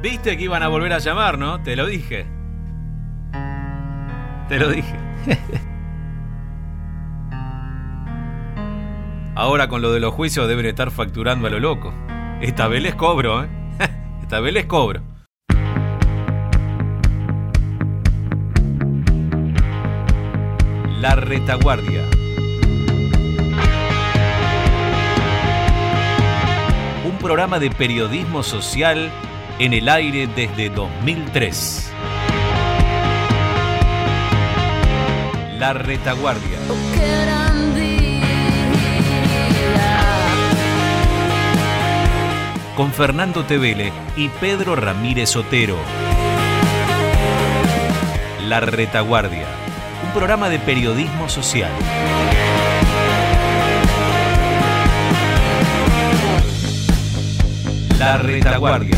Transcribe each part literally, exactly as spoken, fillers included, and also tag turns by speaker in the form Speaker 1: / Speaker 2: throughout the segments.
Speaker 1: Viste que iban a volver a llamar, ¿no? Te lo dije. Te lo dije. Ahora con lo de los juicios deben estar facturando a lo loco. Esta vez les cobro, ¿eh? Esta vez les cobro. La Retaguardia. Un programa de periodismo social en el aire desde dos mil tres. La Retaguardia. Con Fernando Tevele y Pedro Ramírez Otero. La Retaguardia. Un programa de periodismo social. La Retaguardia.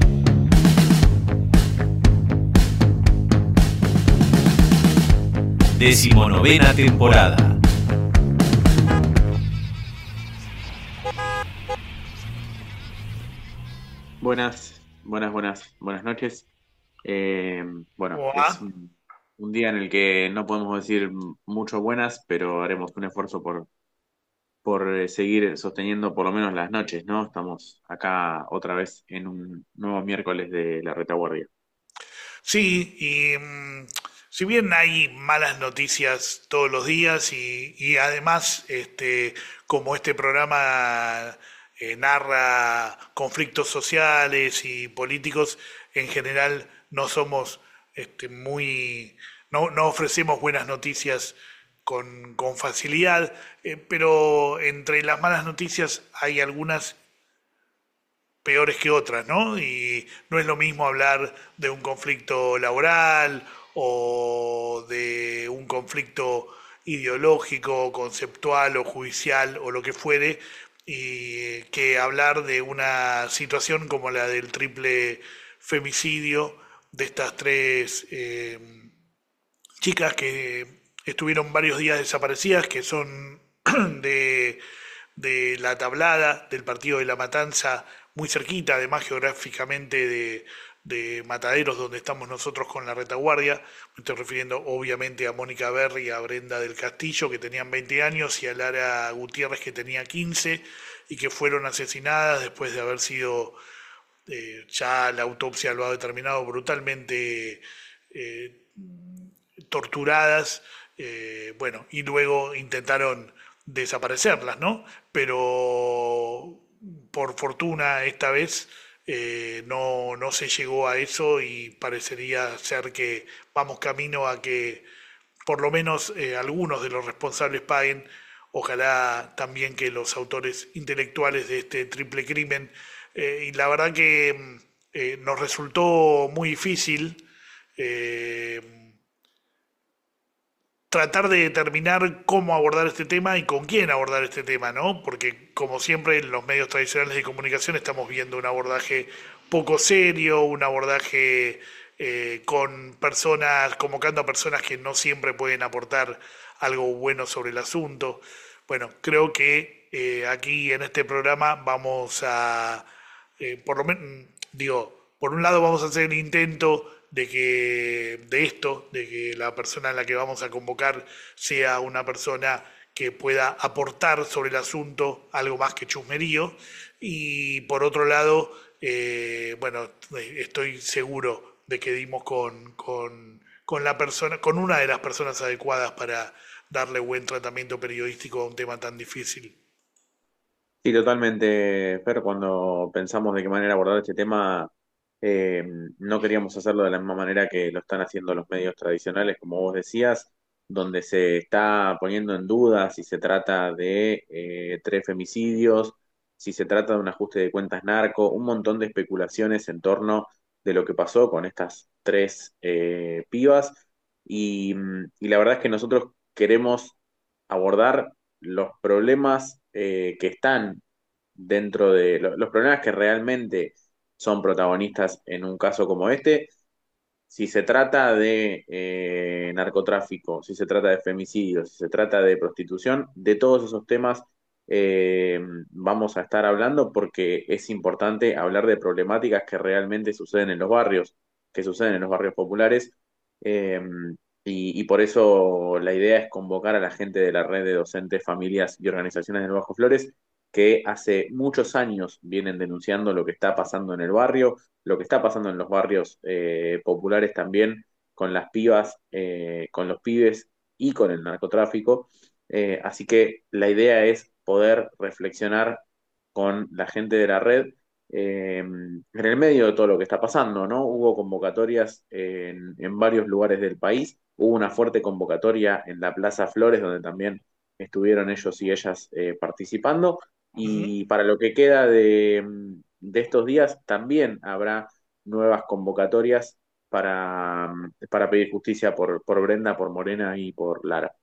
Speaker 1: Decimonovena temporada.
Speaker 2: Buenas, buenas, buenas, buenas noches. Eh, bueno,
Speaker 3: Hola.
Speaker 2: es un, un día en el que no podemos decir mucho buenas, pero haremos un esfuerzo por, por eh, seguir sosteniendo por lo menos las noches, ¿no? Estamos acá otra vez en un nuevo miércoles de la Retaguardia.
Speaker 3: Sí, y mm, si bien hay malas noticias todos los días y, y además, este, como este programa eh, narra conflictos sociales y políticos, en general no somos este, muy, no, no ofrecemos buenas noticias con, con facilidad, eh, pero entre las malas noticias hay algunas peores que otras, ¿no? Y no es lo mismo hablar de un conflicto laboral o de un conflicto ideológico, conceptual o judicial o lo que fuere, y que hablar de una situación como la del triple femicidio de estas tres eh, chicas que estuvieron varios días desaparecidas, que son de, de La Tablada, del partido de La Matanza, muy cerquita, además geográficamente de, de Mataderos, donde estamos nosotros con la Retaguardia. Me estoy refiriendo obviamente a Mónica Berry y a Brenda del Castillo, que tenían veinte años, y a Lara Gutiérrez, que tenía quince, y que fueron asesinadas después de haber sido, eh, ya la autopsia lo ha determinado, brutalmente eh, torturadas, eh, bueno, y luego intentaron desaparecerlas, ¿no? Pero por fortuna esta vez eh, no, no se llegó a eso y parecería ser que vamos camino a que por lo menos eh, algunos de los responsables paguen. Ojalá también que los autores intelectuales de este triple crimen. Eh, y la verdad que eh, nos resultó muy difícil eh, tratar de determinar cómo abordar este tema y con quién abordar este tema, ¿no? Porque como siempre en los medios tradicionales de comunicación estamos viendo un abordaje poco serio, un abordaje eh, con personas, convocando a personas que no siempre pueden aportar algo bueno sobre el asunto. Bueno, creo que eh, aquí en este programa vamos a, eh, por lo menos, digo, por un lado vamos a hacer el intento de que de esto, de que la persona a la que vamos a convocar sea una persona que pueda aportar sobre el asunto algo más que chusmerío, y por otro lado, eh, bueno, eh, estoy seguro de que dimos con, con, con la persona, con una de las personas adecuadas para darle buen tratamiento periodístico a un tema tan difícil.
Speaker 2: Sí, totalmente, Fer, cuando pensamos de qué manera abordar este tema, eh, no queríamos hacerlo de la misma manera que lo están haciendo los medios tradicionales, como vos decías, donde se está poniendo en duda si se trata de eh, tres femicidios, si se trata de un ajuste de cuentas narco, un montón de especulaciones en torno de lo que pasó con estas tres eh, pibas. Y, y la verdad es que nosotros queremos abordar los problemas eh, que están dentro de lo- los problemas que realmente son protagonistas en un caso como este. Si se trata de eh, narcotráfico, si se trata de femicidio, si se trata de prostitución, de todos esos temas eh, vamos a estar hablando porque es importante hablar de problemáticas que realmente suceden en los barrios, que suceden en los barrios populares. eh, y, y por eso la idea es convocar a la gente de la red de docentes, familias y organizaciones del Bajo Flores que hace muchos años vienen denunciando lo que está pasando en el barrio, lo que está pasando en los barrios eh, populares también, con las pibas, eh, con los pibes y con el narcotráfico. Eh, así que la idea es poder reflexionar con la gente de la red eh, en el medio de todo lo que está pasando, ¿no? Hubo convocatorias en, en varios lugares del país, hubo una fuerte convocatoria en la Plaza Flores, donde también estuvieron ellos y ellas eh, participando,
Speaker 3: Ujú.
Speaker 2: y para lo que queda de, de estos días también habrá nuevas convocatorias para, para pedir justicia por, por Brenda, por Morena y por Lara.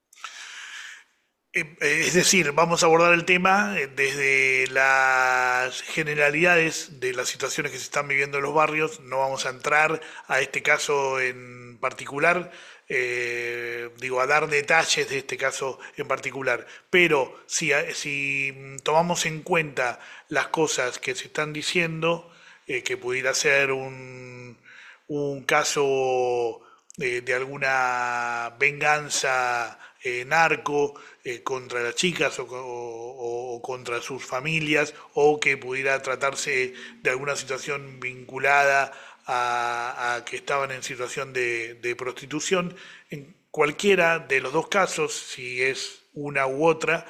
Speaker 3: Eh, eh, Es decir, vamos a abordar el tema eh, desde las generalidades de las situaciones que se están viviendo en los barrios. No vamos a entrar a este caso en particular, eh, digo, a dar detalles de este caso en particular. Pero si, a- si mm, tomamos en cuenta las cosas que se están diciendo, eh, que pudiera ser un, un caso de, de alguna venganza eh, narco eh, contra las chicas o, o- o contra sus familias, o que pudiera tratarse de alguna situación vinculada a, a que estaban en situación de, de prostitución. En cualquiera de los dos casos, si es una u otra,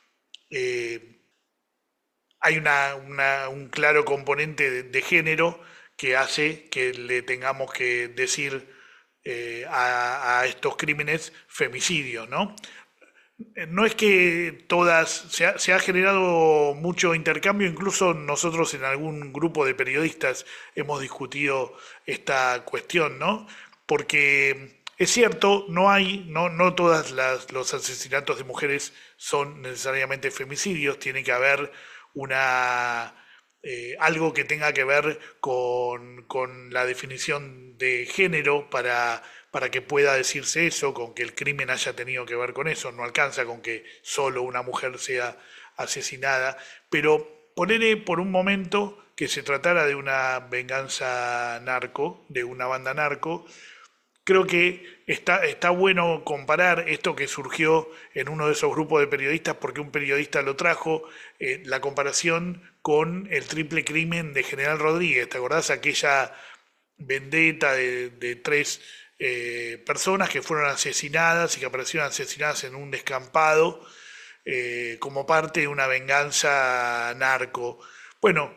Speaker 3: eh, hay una, una- un claro componente de, de género que hace que le tengamos que decir eh, a, a estos crímenes femicidios, ¿no? Eh, No es que todas, se ha, se ha generado mucho intercambio, incluso nosotros en algún grupo de periodistas hemos discutido esta cuestión, ¿no? Porque es cierto, no hay, no, no todas las, los asesinatos de mujeres son necesariamente femicidios, tiene que haber una eh, algo que tenga que ver con, con la definición de género para, para que pueda decirse eso, con que el crimen haya tenido que ver con eso. No alcanza con que solo una mujer sea asesinada, pero ponerle por un momento que se tratara de una venganza narco, de una banda narco. Creo que está, está bueno comparar esto que surgió en uno de esos grupos de periodistas, porque un periodista lo trajo, eh, la comparación con el triple crimen de General Rodríguez. ¿Te acordás aquella vendetta de, de tres eh, personas que fueron asesinadas y que aparecieron asesinadas en un descampado eh, como parte de una venganza narco? Bueno,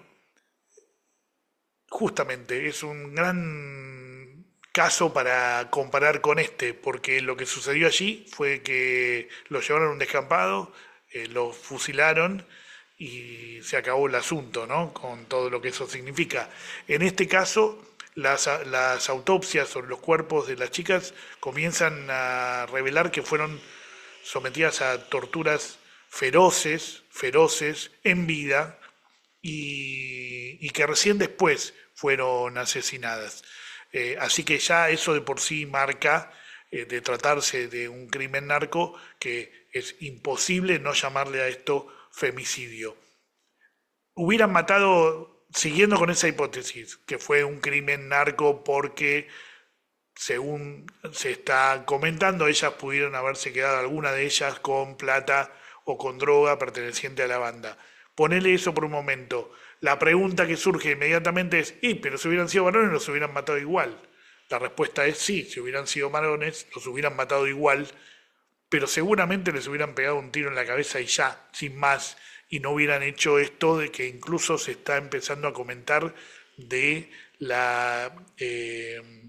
Speaker 3: justamente es un gran caso para comparar con este, porque lo que sucedió allí fue que lo llevaron a un descampado, eh, lo fusilaron y se acabó el asunto, ¿no? Con todo lo que eso significa. En este caso, las, las autopsias sobre los cuerpos de las chicas comienzan a revelar que fueron sometidas a torturas feroces, feroces, en vida, y, y que recién después fueron asesinadas. Eh, así que ya eso de por sí marca, eh, de tratarse de un crimen narco, que es imposible no llamarle a esto femicidio. Hubieran matado, siguiendo con esa hipótesis, que fue un crimen narco porque, según se está comentando, ellas pudieron haberse quedado, alguna de ellas, con plata o con droga perteneciente a la banda. Ponele eso por un momento. La pregunta que surge inmediatamente es, ¿y pero si hubieran sido varones los hubieran matado igual? La respuesta es sí, si hubieran sido varones los hubieran matado igual, pero seguramente les hubieran pegado un tiro en la cabeza y ya, sin más, y no hubieran hecho esto de que incluso se está empezando a comentar de la... eh,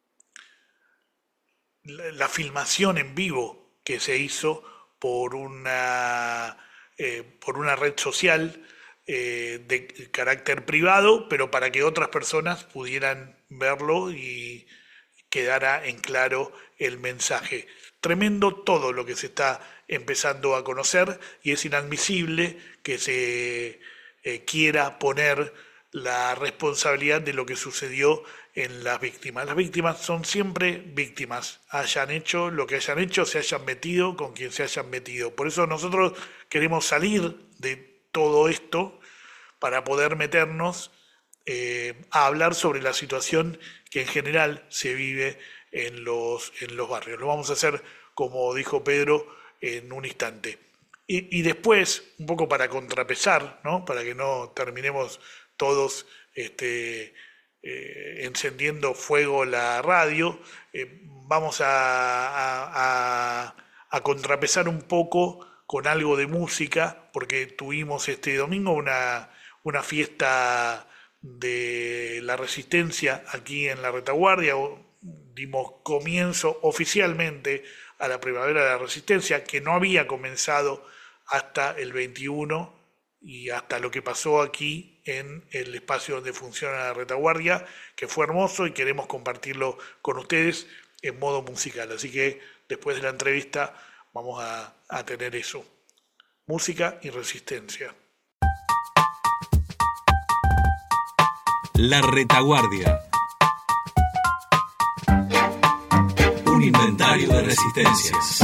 Speaker 3: la, la filmación en vivo que se hizo por una, eh, por una red social eh, de carácter privado, pero para que otras personas pudieran verlo y quedara en claro el mensaje. Tremendo todo lo que se está empezando a conocer y es inadmisible que se eh, quiera poner la responsabilidad de lo que sucedió en las víctimas. Las víctimas son siempre víctimas, hayan hecho lo que hayan hecho, se hayan metido con quien se hayan metido. Por eso nosotros queremos salir de todo esto para poder meternos eh, a hablar sobre la situación que en general se vive en los, en los barrios. Lo vamos a hacer, como dijo Pedro, en un instante. Y, y después, un poco para contrapesar, ¿no? Para que no terminemos todos este, eh, encendiendo fuego la radio, eh, vamos a, a, a, a contrapesar un poco con algo de música, porque tuvimos este domingo una, una fiesta de la resistencia aquí en la retaguardia, dimos comienzo oficialmente a la primavera de la resistencia, que no había comenzado hasta el veintiuno y hasta lo que pasó aquí en el espacio donde funciona la retaguardia, que fue hermoso y queremos compartirlo con ustedes en modo musical. Así que después de la entrevista vamos a, a tener eso. Música y resistencia.
Speaker 4: La retaguardia. Un inventario de resistencias.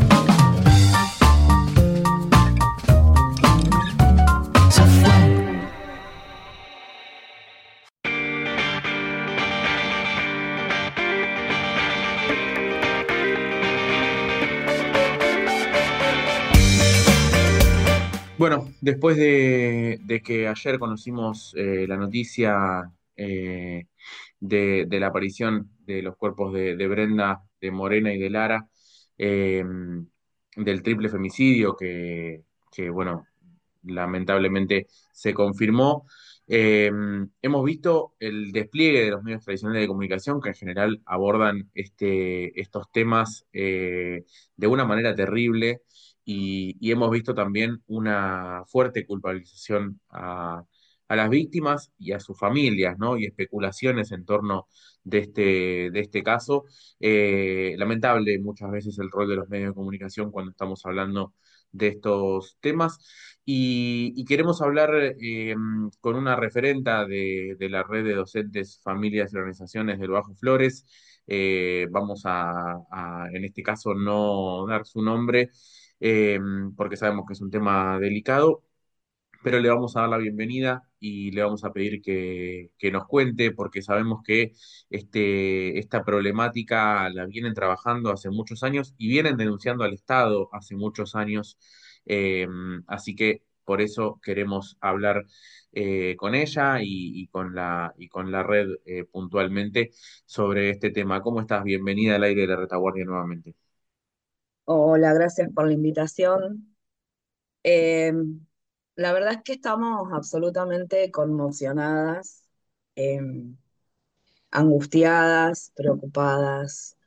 Speaker 2: Bueno, después de, de que ayer conocimos eh, la noticia eh, de, de la aparición de los cuerpos de, de Brenda, de Morena y de Lara, eh, del triple femicidio que, que, bueno, lamentablemente se confirmó. Eh, Hemos visto el despliegue de los medios tradicionales de comunicación que en general abordan este, estos temas eh, de una manera terrible y, y hemos visto también una fuerte culpabilización a, a las víctimas y a sus familias, ¿no? Y especulaciones en torno de este, de este caso. Eh, lamentable muchas veces el rol de los medios de comunicación cuando estamos hablando de estos temas. Y, y queremos hablar eh, con una referenta de, de la red de docentes, familias y organizaciones del Bajo Flores. Eh, vamos a, a, en este caso, no dar su nombre eh, porque sabemos que es un tema delicado, pero le vamos a dar la bienvenida y le vamos a pedir que, que nos cuente, porque sabemos que este, esta problemática la vienen trabajando hace muchos años y vienen denunciando al Estado hace muchos años. Eh, Así que por eso queremos hablar eh, con ella y, y con la, y con la red eh, puntualmente sobre este tema. ¿Cómo estás? Bienvenida al aire de la retaguardia nuevamente.
Speaker 5: Hola, gracias por la invitación. Eh, la verdad es que estamos absolutamente conmocionadas, eh, angustiadas, preocupadas.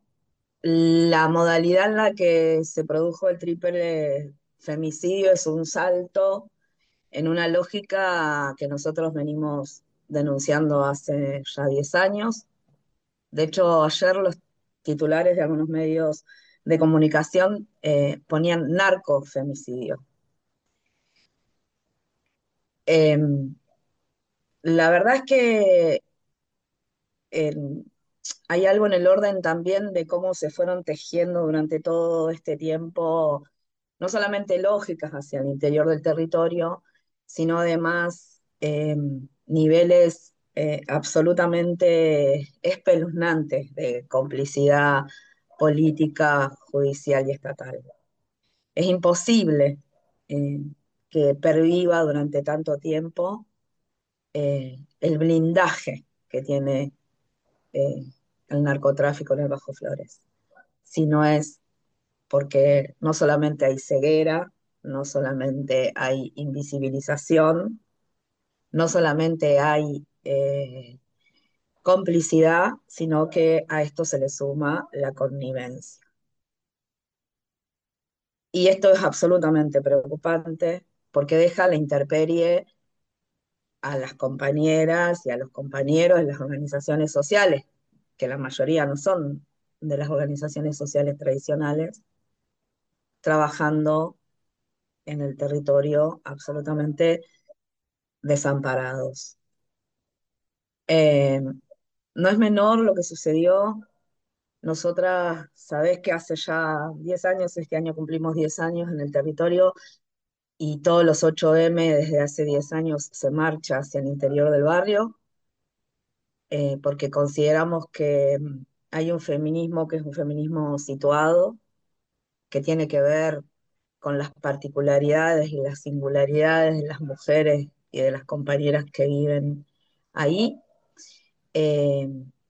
Speaker 5: La modalidad en la que se produjo el triple femicidio es un salto en una lógica que nosotros venimos denunciando hace ya diez años. De hecho, ayer los titulares de algunos medios de comunicación eh, ponían narcofemicidio. Eh, la verdad es que eh, hay algo en el orden también de cómo se fueron tejiendo durante todo este tiempo, no solamente lógicas hacia el interior del territorio, sino además eh, niveles eh, absolutamente espeluznantes de complicidad política, judicial y estatal. Es imposible eh, que perviva durante tanto tiempo eh, el blindaje que tiene eh, el narcotráfico en el Bajo Flores, si no es porque no solamente hay ceguera, no solamente hay invisibilización, no solamente hay eh, complicidad, sino que a esto se le suma la connivencia. Y esto es absolutamente preocupante porque deja la intemperie a las compañeras y a los compañeros de las organizaciones sociales, que la mayoría no son de las organizaciones sociales tradicionales, trabajando en el territorio absolutamente desamparados. Eh, no es menor lo que sucedió. Nosotras, sabés que hace ya diez años, este año cumplimos diez años en el territorio y todos los ocho eme desde hace diez años se marcha hacia el interior del barrio, eh, porque consideramos que mm, hay un feminismo que es un feminismo situado, que tiene que ver con las particularidades y las singularidades de las mujeres y de las compañeras que viven ahí. Eh,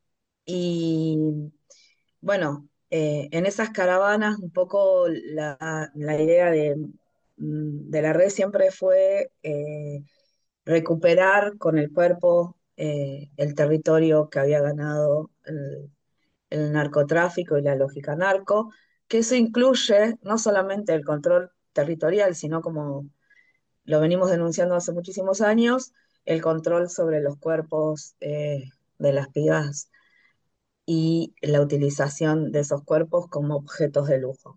Speaker 5: y bueno, eh, en esas caravanas un poco la, la idea de, mm, de la red siempre fue eh, recuperar con el cuerpo eh, el territorio que había ganado el, el narcotráfico y la lógica narco, que eso incluye no solamente el control territorial, sino como lo venimos denunciando hace muchísimos años, el control sobre los cuerpos eh, de las pibas y la utilización de esos cuerpos como objetos de lujo.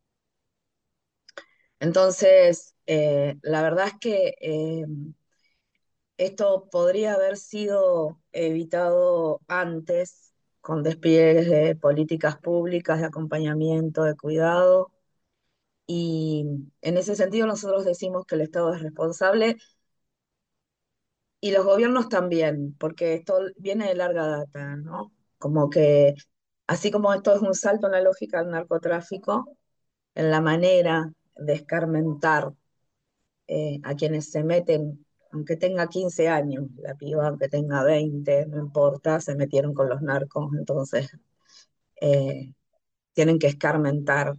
Speaker 5: Entonces, eh, la verdad es que eh, esto podría haber sido evitado antes con despliegues de políticas públicas de acompañamiento, de cuidado, y en ese sentido nosotros decimos que el Estado es responsable y los gobiernos también, porque esto viene de larga data, ¿no? Como que, así como esto es un salto en la lógica del narcotráfico, en la manera de escarmentar eh, a quienes se meten, aunque tenga quince años, la piba, aunque tenga veinte, no importa, se metieron con los narcos, entonces eh, tienen que escarmentar.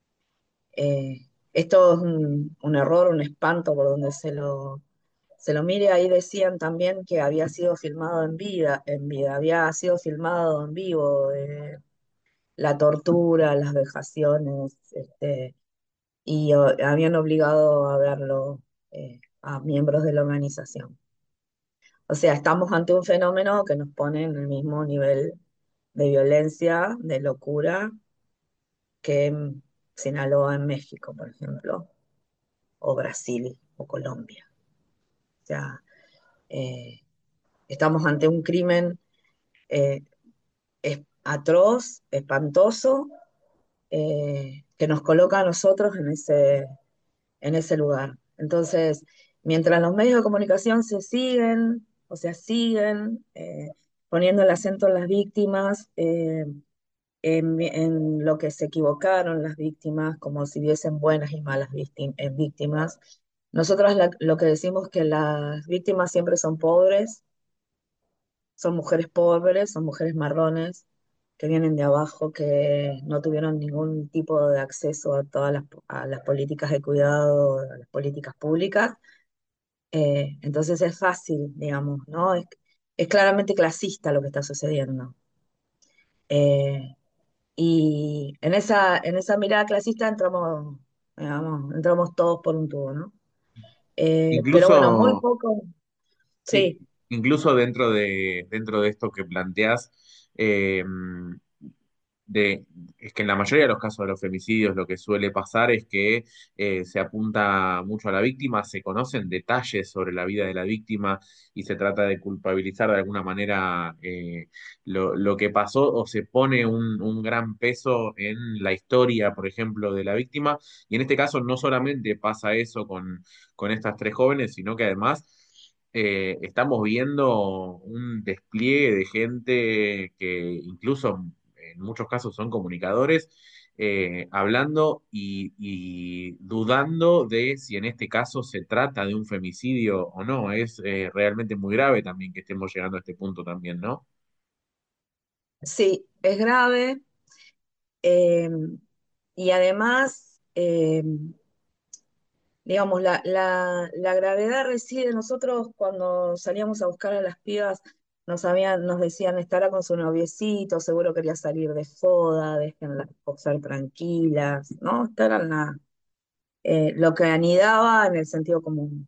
Speaker 5: Eh, esto es un, un error, un espanto por donde se lo, se lo mire. Ahí decían también que había sido filmado en vida, en vida, había sido filmado en vivo, eh, la tortura, las vejaciones, este, y o- habían obligado a verlo eh, a miembros de la organización. O sea, estamos ante un fenómeno que nos pone en el mismo nivel de violencia, de locura, que en Sinaloa en México, por ejemplo, o Brasil o Colombia. O sea, eh, estamos ante un crimen eh, es- atroz, espantoso, eh, que nos coloca a nosotros en ese, en ese lugar. Entonces, mientras los medios de comunicación se siguen, o sea, siguen eh, poniendo el acento en las víctimas, eh, en, en lo que se equivocaron las víctimas, como si hubiesen buenas y malas víctim- eh, víctimas. Nosotros la- lo que decimos que las víctimas siempre son pobres, son mujeres pobres, son mujeres marrones, que vienen de abajo, que no tuvieron ningún tipo de acceso a todas las, a las políticas de cuidado, a las políticas públicas. Eh, entonces es fácil, digamos, ¿no? Es, es claramente clasista lo que está sucediendo. Eh, y en esa, en esa mirada clasista entramos, digamos, entramos todos por un tubo, ¿no? Eh, pero bueno, muy
Speaker 2: Incluso,
Speaker 5: poco,
Speaker 2: sí,
Speaker 5: sí.
Speaker 2: incluso dentro de, dentro de esto que planteás, eh, de, es que en la mayoría de los casos de los femicidios lo que suele pasar es que eh, se apunta mucho a la víctima, se conocen detalles sobre la vida de la víctima y se trata de culpabilizar de alguna manera eh, lo, lo que pasó o se pone un, un gran peso en la historia, por ejemplo, de la víctima. Y en este caso no solamente pasa eso con, con estas tres jóvenes, sino que además eh, estamos viendo un despliegue de gente que incluso en muchos casos son comunicadores, eh, hablando y, y dudando de si en este caso se trata de un femicidio o no. Es eh, realmente muy grave también que estemos llegando a este punto también, ¿no?
Speaker 5: Sí, es grave. eh, y además, eh, digamos, la, la, la gravedad reside, nosotros cuando salíamos a buscar a las pibas, nos habían, nos decían, estará con su noviecito, seguro quería salir de joda, déjenlas posar tranquilas, ¿no? Esto era la- eh, lo que anidaba en el sentido común.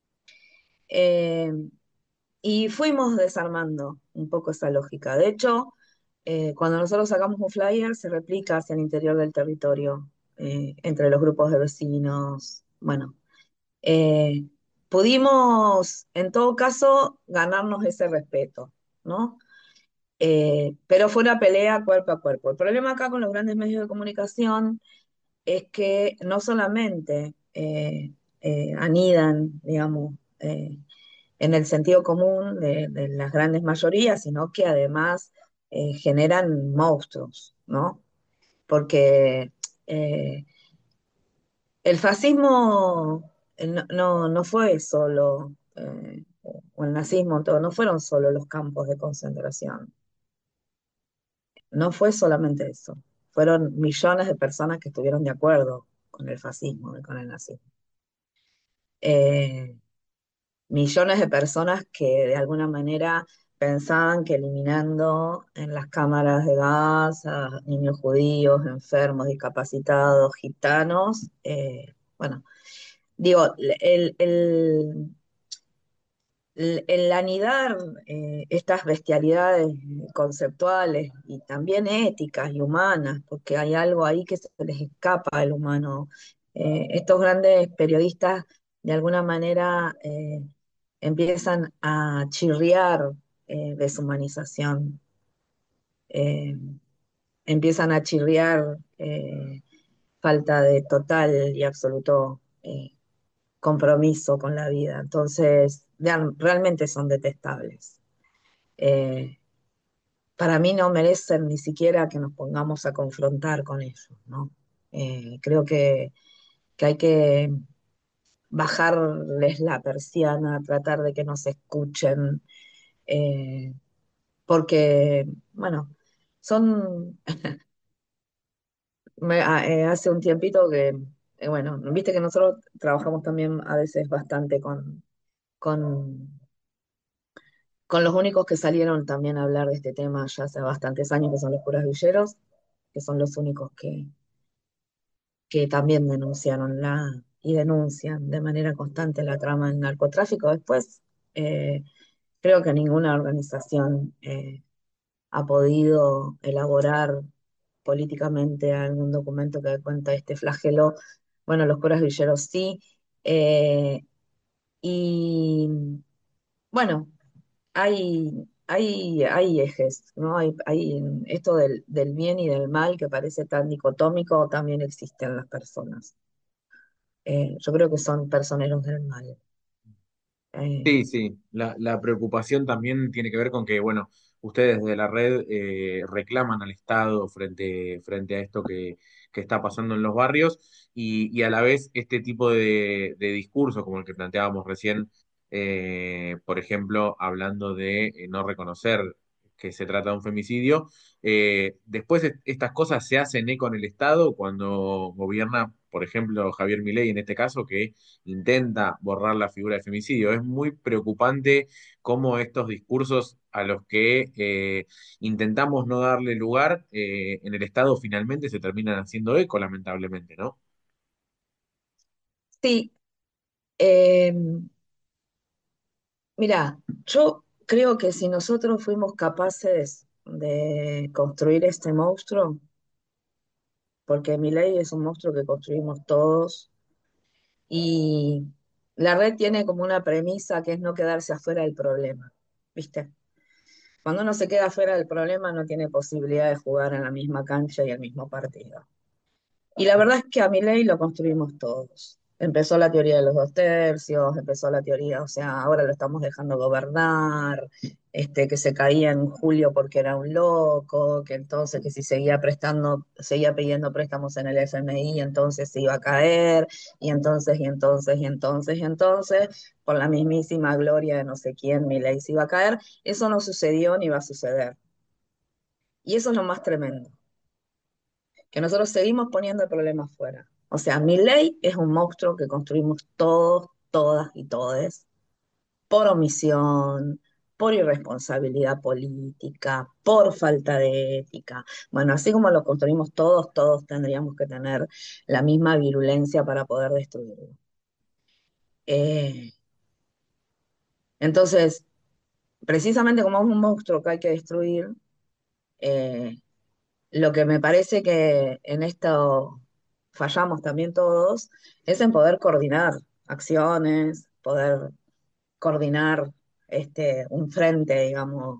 Speaker 5: Eh, y fuimos desarmando un poco esa lógica. De hecho, eh, cuando nosotros sacamos un flyer, se replica hacia el interior del territorio, eh, entre los grupos de vecinos. Bueno, eh, pudimos, en todo caso, ganarnos ese respeto. ¿no? Eh, pero fue una pelea cuerpo a cuerpo. El problema acá con los grandes medios de comunicación es que no solamente eh, eh, anidan, digamos, eh, en el sentido común de, de las grandes mayorías, sino que además eh, generan monstruos, ¿no? Porque eh, el fascismo eh, no, no, no fue solo, eh, o el nazismo, todo, no fueron solo los campos de concentración, no fue solamente eso, fueron millones de personas que estuvieron de acuerdo con el fascismo y con el nazismo. Eh, Millones de personas que de alguna manera pensaban que eliminando en las cámaras de gas a niños judíos, enfermos, discapacitados, gitanos, eh, bueno, digo, el, el, el- el anidar eh, estas bestialidades conceptuales y también éticas y humanas, porque hay algo ahí que se les escapa al humano. Eh, estos grandes periodistas de alguna manera eh, empiezan a chirriar eh, deshumanización, eh, empiezan a chirriar eh, falta de total y absoluto eh, compromiso con la vida. Entonces, real- realmente son detestables. Eh, para mí no merecen ni siquiera que nos pongamos a confrontar con ellos, ¿no? Eh, creo que, que hay que bajarles la persiana, tratar de que nos escuchen, eh, porque, bueno, son, me- a- eh, hace un tiempito que, eh, bueno, viste que nosotros trabajamos también a veces bastante con, con con los únicos que salieron también a hablar de este tema ya hace bastantes años, que son los curas villeros, que son los únicos que, que también denunciaron la, y denuncian de manera constante la trama del narcotráfico. Después, eh, creo que ninguna organización eh, ha podido elaborar políticamente algún documento que dé cuenta de este flagelo. Bueno, los curas villeros sí. eh, y bueno, hay, hay, hay ejes, ¿no? Hay, hay esto del, del bien y del mal que parece tan dicotómico, también existe en las personas. Eh, yo creo que son personeros del mal. Eh,
Speaker 2: Sí, sí, la, la preocupación también tiene que ver con que, bueno, ustedes de la red eh, reclaman al Estado frente, frente a esto que, que está pasando en los barrios y, y a la vez este tipo de, de discurso, como el que planteábamos recién, eh, por ejemplo, hablando de eh, no reconocer que se trata de un femicidio, eh, después est- estas cosas se hacen eco en el Estado cuando gobierna, por ejemplo, Javier Milei en este caso, que intenta borrar la figura de femicidio. Es muy preocupante cómo estos discursos a los que eh, intentamos no darle lugar eh, en el Estado finalmente se terminan haciendo eco, lamentablemente, ¿no?
Speaker 5: sí, eh, mira, yo creo que si nosotros fuimos capaces de construir este monstruo, porque mi ley es un monstruo que construimos todos, y la red tiene como una premisa que es no quedarse afuera del problema, ¿viste? Cuando uno se queda fuera del problema no tiene posibilidad de jugar en la misma cancha y el mismo partido. Y la verdad es que a Milei lo construimos todos. Empezó la teoría de los dos tercios, empezó la teoría, o sea, ahora lo estamos dejando gobernar, este, que se caía en julio porque era un loco, que entonces que si seguía prestando, seguía pidiendo préstamos en el F M I, entonces se iba a caer, y entonces, y entonces, y entonces, y entonces, por la mismísima gloria de no sé quién, Milei se iba a caer. Eso no sucedió ni va a suceder. Y eso es lo más tremendo, que nosotros seguimos poniendo el problema afuera. O sea, mi ley es un monstruo que construimos todos, todas y todes, por omisión, por irresponsabilidad política, por falta de ética. Bueno, así como lo construimos todos, todos tendríamos que tener la misma virulencia para poder destruirlo. Eh, entonces, precisamente como es un monstruo que hay que destruir, eh, lo que me parece que en esto fallamos también todos es en poder coordinar acciones, poder coordinar este, un frente, digamos,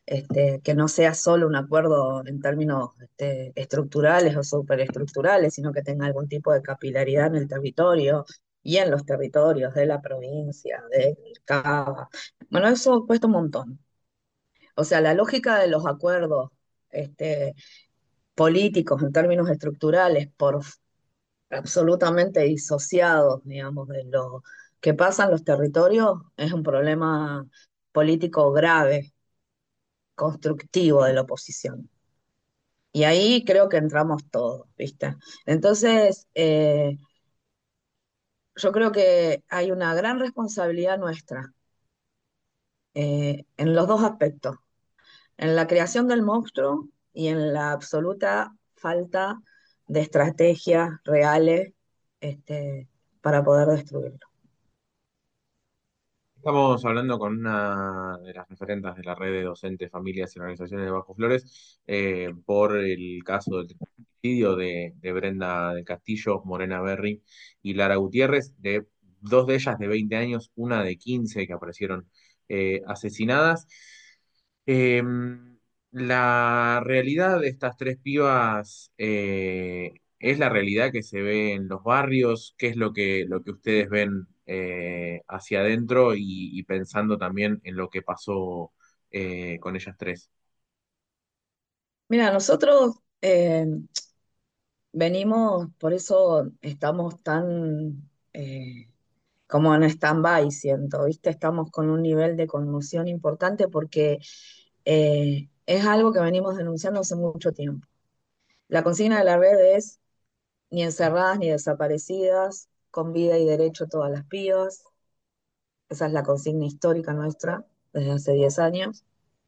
Speaker 5: este, que no sea solo un acuerdo en términos este, estructurales o superestructurales, sino que tenga algún tipo de capilaridad en el territorio y en los territorios de la provincia, de Cava. Bueno, eso cuesta un montón. O sea, la lógica de los acuerdos este, políticos en términos estructurales, por absolutamente disociados, digamos, de lo que pasa en los territorios, es un problema político grave, constructivo de la oposición. Y ahí creo que entramos todos, ¿viste? Entonces, eh, yo creo que hay una gran responsabilidad nuestra eh, en los dos aspectos, en la creación del monstruo y en la absoluta falta de estrategias reales este, para poder destruirlo.
Speaker 2: Estamos hablando con una de las referentes de la red de docentes, familias y organizaciones de Bajo Flores eh, por el caso del suicidio de, de Brenda del Castillo, Morena Berry y Lara Gutiérrez, de dos de ellas de veinte años, una de quince que aparecieron eh, asesinadas. Eh, la realidad de estas tres pibas eh, es la realidad que se ve en los barrios. ¿Qué es lo que, lo que ustedes ven eh, hacia adentro y, y pensando también en lo que pasó eh, con ellas tres?
Speaker 5: Mira, nosotros eh, venimos, por eso estamos tan eh, como en stand-by, siento, ¿viste? Estamos con un nivel de conmoción importante porque eh, es algo que venimos denunciando hace mucho tiempo. La consigna de la red es ni encerradas ni desaparecidas, con vida y derecho todas las pibas. Esa es la consigna histórica nuestra desde hace diez años.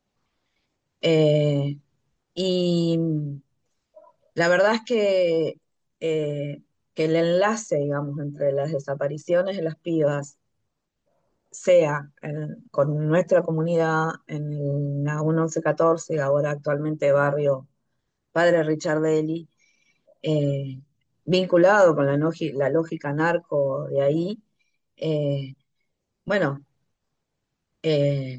Speaker 5: Eh, y la verdad es que, eh, que el enlace, digamos, entre las desapariciones de las pibas, sea en- con nuestra comunidad en la mil once catorce, ahora actualmente barrio Padre Richardelli, eh, vinculado con la, nogi- la lógica narco de ahí, eh, bueno, eh,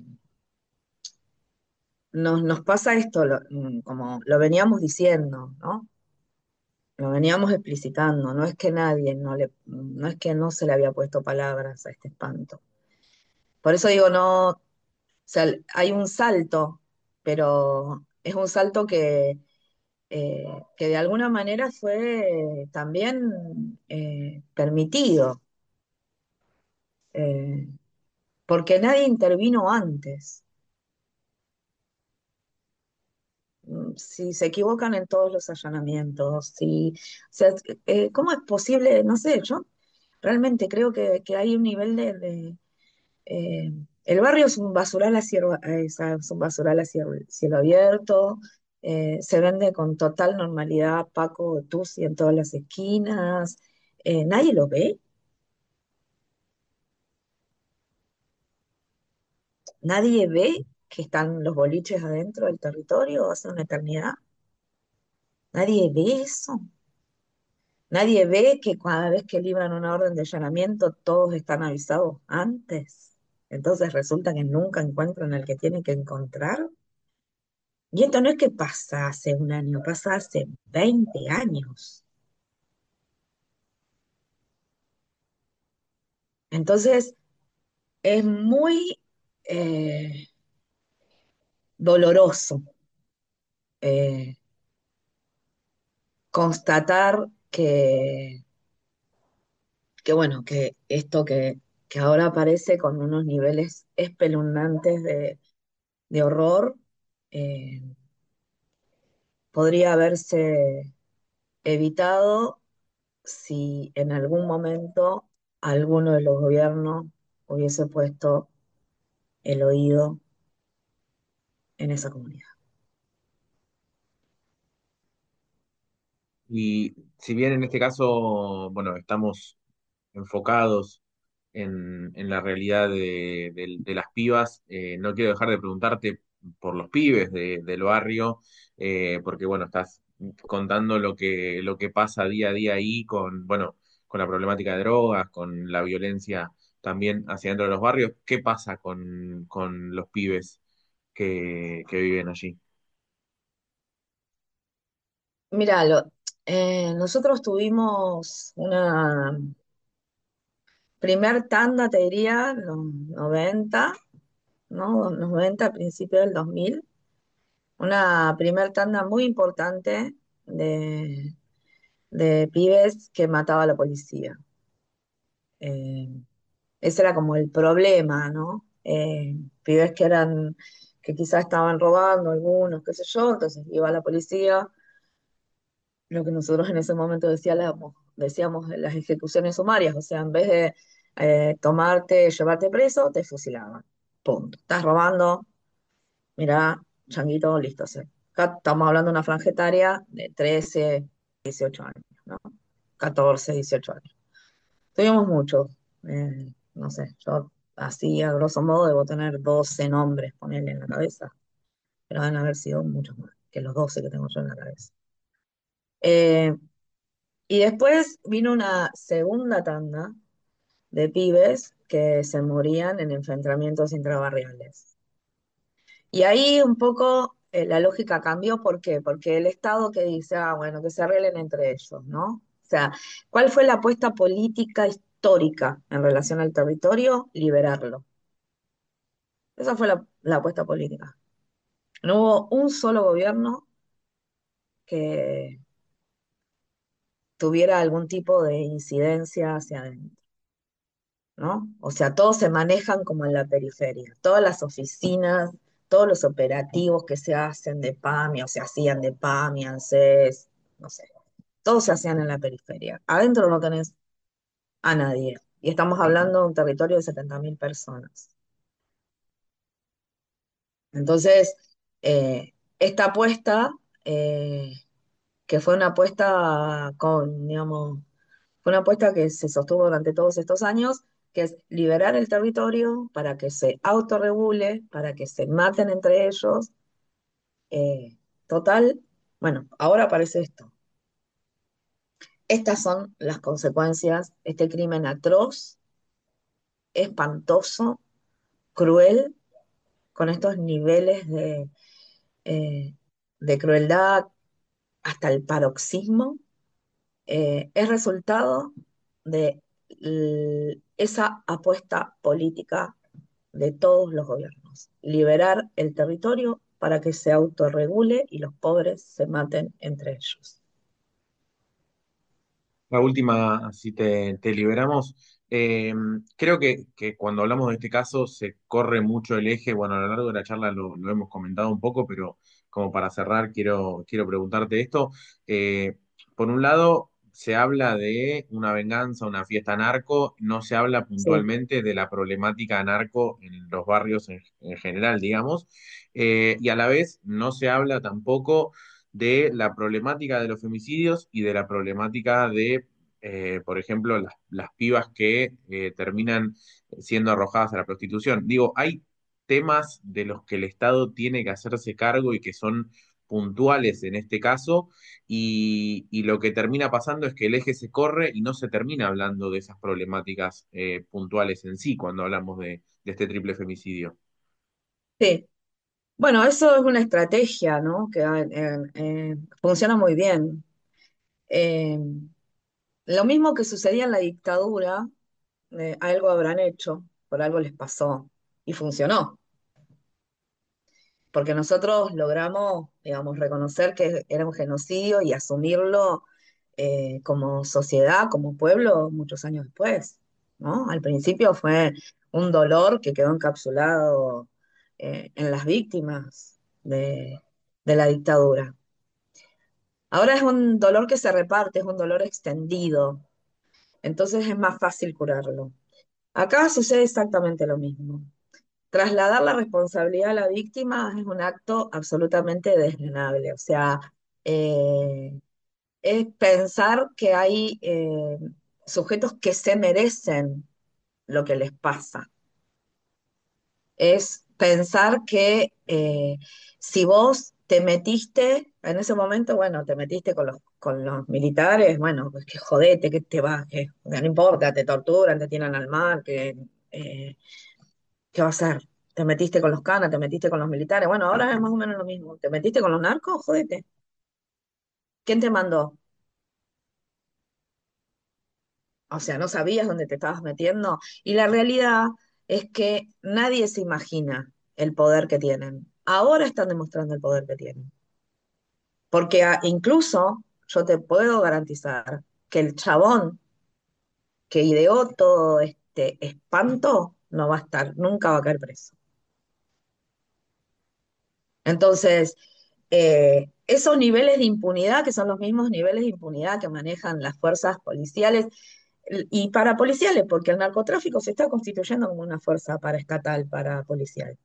Speaker 5: nos, nos pasa esto, lo- mm, como lo veníamos diciendo, ¿no? Lo veníamos explicitando, no es que nadie no le, no es que no se le había puesto palabras a este espanto. Por eso digo, no, o sea, hay un salto, pero es un salto que, eh, que de alguna manera fue también eh, permitido, eh, porque nadie intervino antes. Mm, Si se equivocan en todos los allanamientos, si, o sea, eh, ¿cómo es posible? No sé, yo realmente creo que, que hay un nivel de, de, eh, el barrio es un basural a cielo, eh, es es un basural a cielo, cielo abierto, eh, se vende con total normalidad Paco Tusi en todas las esquinas, eh, nadie lo ve, nadie ve que están los boliches adentro del territorio hace una eternidad, nadie ve eso. Nadie ve que cada vez que libran una orden de allanamiento todos están avisados antes. Entonces resulta que nunca encuentran al que tienen que encontrar. Y esto no es que pasa hace un año, pasa hace veinte años. Entonces es muy eh, doloroso eh, constatar que, que, bueno, que esto que, que ahora aparece con unos niveles espeluznantes de, de horror, eh, podría haberse evitado si en algún momento alguno de los gobiernos hubiese puesto el oído en esa comunidad.
Speaker 2: Y si bien en este caso, bueno, estamos enfocados en, en la realidad de, de- de las pibas, eh, no quiero dejar de preguntarte por los pibes de- del barrio, eh, porque bueno, estás contando lo que, lo que pasa día a día ahí con, bueno, con la problemática de drogas, con la violencia también hacia dentro de los barrios. ¿Qué pasa con, con los pibes que, que viven allí.
Speaker 5: Mira, lo- eh, nosotros tuvimos una primer tanda, te diría, los noventa, ¿no? Los noventa, principios del dos mil, una primer tanda muy importante de, de pibes que mataba a la policía. Eh, Ese era como el problema, ¿no? Eh, pibes que eran, que quizás estaban robando algunos, qué sé yo, entonces iba la policía, lo que nosotros en ese momento decíamos, decíamos de las ejecuciones sumarias, o sea, en vez de eh, tomarte, llevarte preso, te fusilaban. Punto. Estás robando, mirá, changuito, listo. O sea, acá estamos hablando de una franja etaria de trece, dieciocho años, ¿no? catorce, dieciocho años. Tuvimos muchos, eh, no sé, yo así a grosso modo debo tener doce nombres, ponerle en la cabeza, pero deben haber sido muchos más que los doce que tengo yo en la cabeza. Eh, y después vino una segunda tanda de pibes que se morían en enfrentamientos intrabarriales. Y ahí un poco eh, la lógica cambió, ¿por qué? Porque el Estado que dice, ah, bueno, que se arreglen entre ellos, ¿no? O sea, ¿cuál fue la apuesta política histórica en relación al territorio? Liberarlo. Esa fue la, la apuesta política. No hubo un solo gobierno que tuviera algún tipo de incidencia hacia adentro, ¿no? O sea, todos se manejan como en la periferia. Todas las oficinas, todos los operativos que se hacen de PAMI o se hacían de PAMI, ANSES, no sé, todos se hacían en la periferia. Adentro no tenés a nadie. Y estamos hablando de un territorio de setenta mil personas. Entonces, eh, esta apuesta, eh, que fue una apuesta con, digamos, fue una apuesta que se sostuvo durante todos estos años, que es liberar el territorio para que se autorregule, para que se maten entre ellos. Eh, Total, bueno, ahora aparece esto. Estas son las consecuencias, este crimen atroz, espantoso, cruel, con estos niveles de, eh, de crueldad hasta el paroxismo, eh, es resultado de l- esa apuesta política de todos los gobiernos. Liberar el territorio para que se autorregule y los pobres se maten entre ellos.
Speaker 2: La última, así te, te liberamos. Eh, Creo que, que cuando hablamos de este caso se corre mucho el eje, bueno, a lo largo de la charla lo, lo hemos comentado un poco, pero como para cerrar quiero, quiero preguntarte esto. Eh, por un lado, se habla de una venganza, una fiesta narco, no se habla
Speaker 5: Sí,
Speaker 2: puntualmente de la problemática narco en los barrios en, en general, digamos. Eh, y a la vez no se habla tampoco de la problemática de los femicidios y de la problemática de, eh, por ejemplo, las, las pibas que eh, terminan siendo arrojadas a la prostitución. Digo, hay temas de los que el Estado tiene que hacerse cargo y que son puntuales en este caso, y, y lo que termina pasando es que el eje se corre y no se termina hablando de esas problemáticas eh, puntuales en sí cuando hablamos de, de este triple femicidio.
Speaker 5: sí. Bueno, eso es una estrategia, ¿no? Que eh, eh, funciona muy bien. Eh, lo mismo que sucedía en la dictadura, eh, algo habrán hecho, por algo les pasó y funcionó, porque nosotros logramos, digamos, reconocer que era un genocidio y asumirlo eh, como sociedad, como pueblo, muchos años después, ¿no? Al principio fue un dolor que quedó encapsulado eh, en las víctimas de, de la dictadura. Ahora es un dolor que se reparte, es un dolor extendido, entonces es más fácil curarlo. Acá sucede exactamente lo mismo. Trasladar la responsabilidad a la víctima es un acto absolutamente desdenable. O sea, eh, es pensar que hay eh, sujetos que se merecen lo que les pasa. Es pensar que eh, si vos te metiste en ese momento, bueno, te metiste con los, con los militares, bueno, pues que jodete, que te va, que no importa, te torturan, te tiran al mar, que, eh, ¿qué va a hacer? Te metiste con los canas, te metiste con los militares. Bueno, ahora es más o menos lo mismo. ¿Te metiste con los narcos? Jódete. ¿Quién te mandó? O sea, no sabías dónde te estabas metiendo. Y la realidad es que nadie se imagina el poder que tienen. Ahora están demostrando el poder que tienen. Porque ah, incluso yo te puedo garantizar que el chabón que ideó todo este espanto no va a estar, nunca va a caer preso. Entonces, eh, esos niveles de impunidad, que son los mismos niveles de impunidad que manejan las fuerzas policiales y parapoliciales, porque el narcotráfico se está constituyendo como una fuerza paraestatal, parapolicial.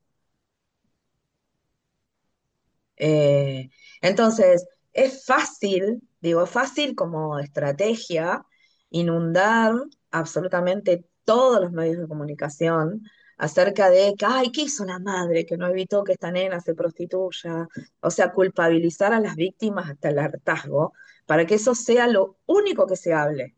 Speaker 5: Eh, entonces, es fácil, digo, fácil como estrategia inundar absolutamente todos los medios de comunicación acerca de que, ay, ¿qué hizo la madre que no evitó que esta nena se prostituya? O sea, culpabilizar a las víctimas hasta el hartazgo para que eso sea lo único que se hable,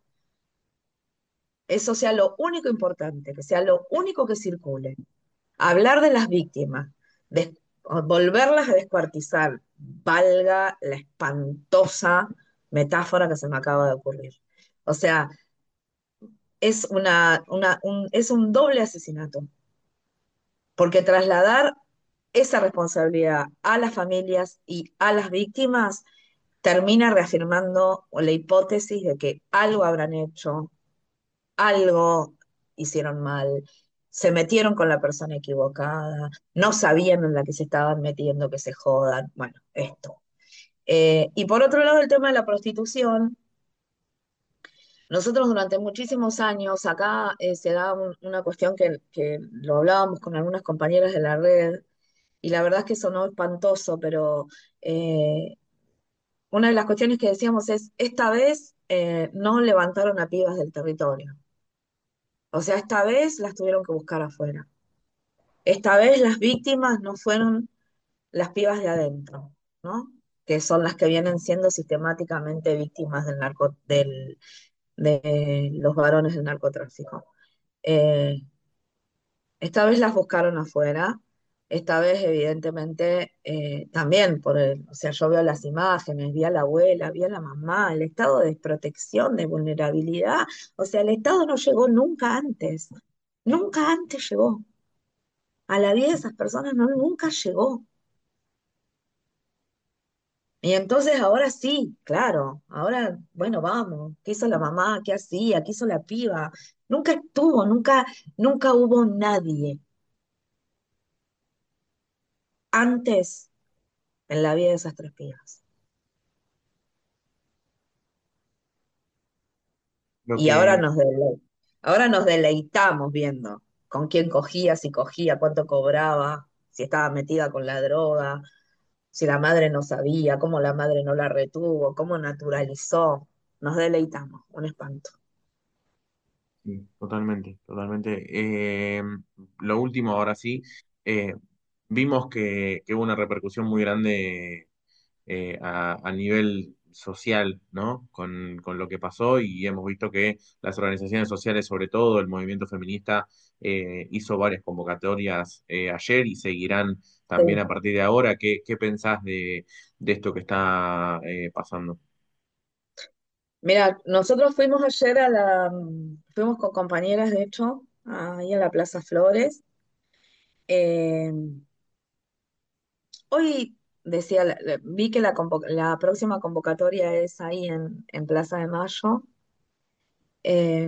Speaker 5: eso sea lo único importante, que sea lo único que circule. Hablar de las víctimas, des- volverlas a descuartizar, valga la espantosa metáfora que se me acaba de ocurrir. O sea, es una, una- un, es un doble asesinato, porque trasladar esa responsabilidad a las familias y a las víctimas termina reafirmando la hipótesis de que algo habrán hecho, algo hicieron mal, se metieron con la persona equivocada, no sabían en la que se estaban metiendo, que se jodan, bueno, esto. Eh, y por otro lado, el tema de la prostitución, nosotros durante muchísimos años, acá eh, se da un- una cuestión que, que lo hablábamos con algunas compañeras de la red, y la verdad es que sonó espantoso, pero eh, una de las cuestiones que decíamos es, esta vez eh, no levantaron a pibas del territorio. O sea, esta vez las tuvieron que buscar afuera. Esta vez las víctimas no fueron las pibas de adentro, ¿no? Que son las que vienen siendo sistemáticamente víctimas del narco, del, de los varones del narcotráfico. Eh, esta vez las buscaron afuera, esta vez evidentemente eh, también por el, o sea, yo veo las imágenes, vi a la abuela, vi a la mamá, el estado de desprotección, de vulnerabilidad, o sea, el Estado no llegó nunca antes, nunca antes llegó. A la vida de esas personas no, nunca llegó. Y entonces ahora sí, claro, ahora, bueno, vamos, ¿qué hizo la mamá? ¿Qué hacía? ¿Qué hizo la piba? Nunca estuvo, nunca, nunca hubo nadie antes en la vida de esas tres pibas.
Speaker 2: Lo
Speaker 5: Y ahora
Speaker 2: que
Speaker 5: nos dele- ahora nos deleitamos viendo con quién cogía, si cogía, cuánto cobraba, si estaba metida con la droga, si la madre no sabía, cómo la madre no la retuvo, cómo naturalizó. Nos deleitamos, un espanto.
Speaker 2: Sí, totalmente, totalmente. Eh, lo último, ahora sí, eh, vimos que, que hubo una repercusión muy grande eh, a, a nivel social, ¿no? Con, con lo que pasó y hemos visto que las organizaciones sociales, sobre todo el movimiento feminista, eh, hizo varias convocatorias eh, ayer y seguirán también a
Speaker 5: Sí.
Speaker 2: partir de ahora. ¿Qué, qué pensás de, de esto que está eh, pasando?
Speaker 5: Mira, nosotros fuimos ayer a la, fuimos con compañeras, de hecho, ahí a la Plaza Flores. Eh, hoy decía, la- la- vi que la, convo- la próxima convocatoria es ahí en, en Plaza de Mayo. Eh,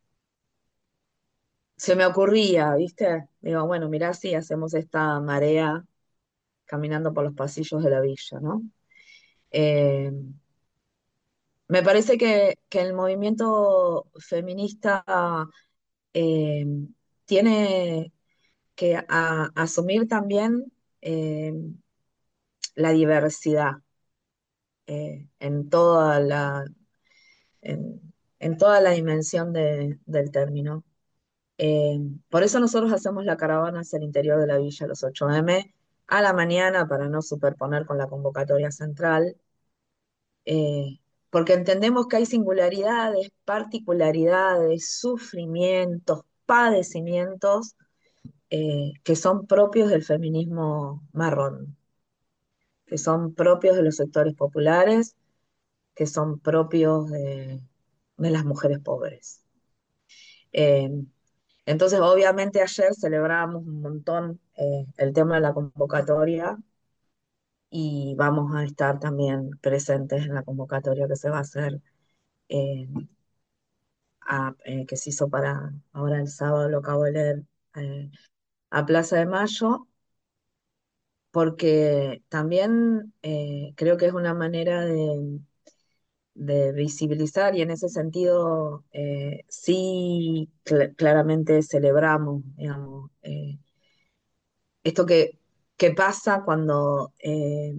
Speaker 5: Se me ocurría, ¿viste? Digo, bueno, mirá si hacemos esta marea caminando por los pasillos de la villa, ¿no? Eh, Me parece que, que el movimiento feminista eh, tiene que a- asumir también eh, la diversidad eh, en toda la, en, en toda la dimensión de- del término. Eh, por eso nosotros hacemos la caravana hacia el interior de la villa, los ocho eme, a la mañana para no superponer con la convocatoria central, eh, porque entendemos que hay singularidades, particularidades, sufrimientos, padecimientos eh, que son propios del feminismo marrón, que son propios de los sectores populares, que son propios de, de las mujeres pobres. Eh, entonces, obviamente ayer celebramos un montón eh, el tema de la convocatoria y vamos a estar también presentes en la convocatoria que se va a hacer, eh, a- eh, que se hizo para ahora el sábado, lo acabo de leer, eh, a Plaza de Mayo, porque también eh, creo que es una manera de, de visibilizar y en ese sentido eh, sí cl- claramente celebramos, digamos, eh, esto que, que pasa cuando eh,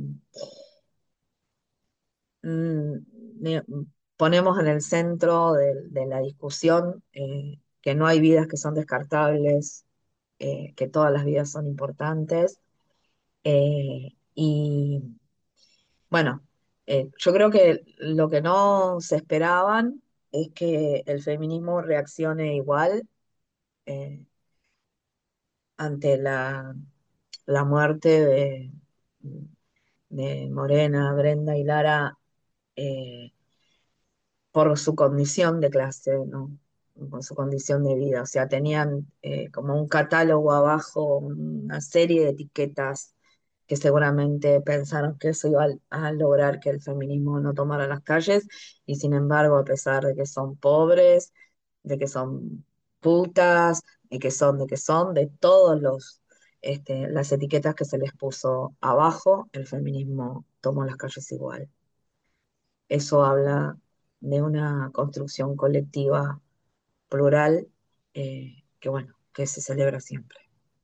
Speaker 5: mm, ne- ponemos en el centro de, de la discusión eh, que no hay vidas que son descartables, eh, que todas las vidas son importantes. eh, y bueno, eh, yo creo que lo que no se esperaban es que el feminismo reaccione igual eh, ante la, la muerte de, de Morena, Brenda y Lara, eh, por su condición de clase, ¿no? Por su condición de vida. O sea, tenían eh, como un catálogo abajo, una serie de etiquetas que seguramente pensaron que eso iba a, a lograr que el feminismo no tomara las calles, y sin embargo, a pesar de que son pobres, de que son putas, y que son de que son, de todos los este, las etiquetas que se les puso abajo, el feminismo tomó las calles igual. Eso habla de una construcción colectiva plural eh, que, bueno, que se celebra siempre.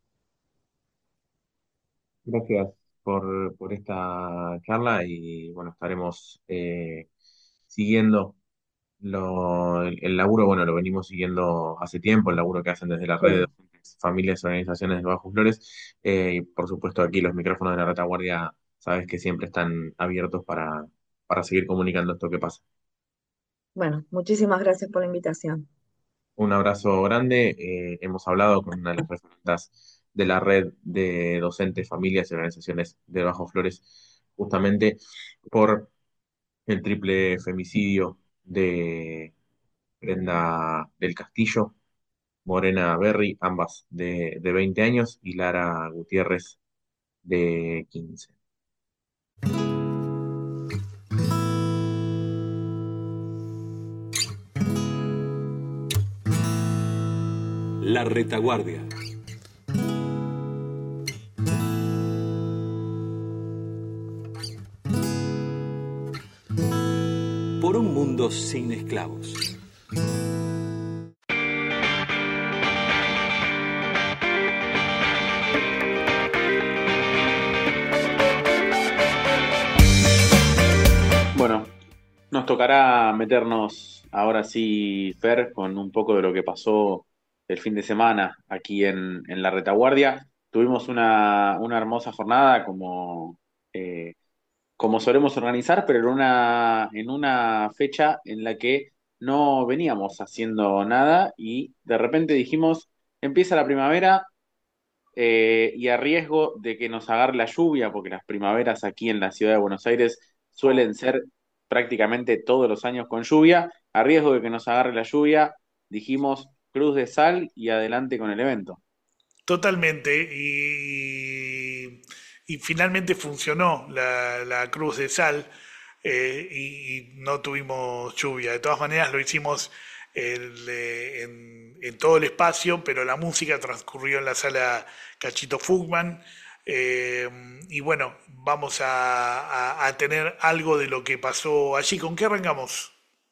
Speaker 2: Gracias por, por esta charla y bueno, estaremos eh, siguiendo lo, el, el laburo, bueno, lo venimos siguiendo hace tiempo, el laburo que hacen desde la red de
Speaker 5: Sí.
Speaker 2: familias y organizaciones de Bajo Flores. Eh, y por supuesto aquí los micrófonos de la retaguardia, sabes que siempre están abiertos para, para seguir comunicando esto que pasa.
Speaker 5: Bueno, muchísimas gracias por la invitación.
Speaker 2: Un abrazo grande. Eh, hemos hablado con una de las representantes de la red de docentes, familias y organizaciones de Bajo Flores, justamente por el triple femicidio de Brenda del Castillo, Morena Berry, ambas de, de veinte años, y Lara Gutiérrez de quince.
Speaker 4: La retaguardia. Por un mundo sin esclavos.
Speaker 2: Bueno, nos tocará meternos ahora sí, Fer, con un poco de lo que pasó el fin de semana aquí en, en la retaguardia. Tuvimos una, una hermosa jornada como, eh, como solemos organizar, pero en una, en una fecha en la que no veníamos haciendo nada y de repente dijimos, empieza la primavera, eh, y a riesgo de que nos agarre la lluvia, porque las primaveras aquí en la ciudad de Buenos Aires suelen ser prácticamente todos los años con lluvia, a riesgo de que nos agarre la lluvia, dijimos cruz de sal y adelante con el evento.
Speaker 3: Totalmente. Y, y finalmente funcionó la, la cruz de sal eh, y, y no tuvimos lluvia. De todas maneras lo hicimos el, eh, en, en todo el espacio, pero la música transcurrió en la sala Cachito Fugman. Eh, y bueno, vamos a, a- a tener algo de lo que pasó allí. ¿Con qué arrancamos?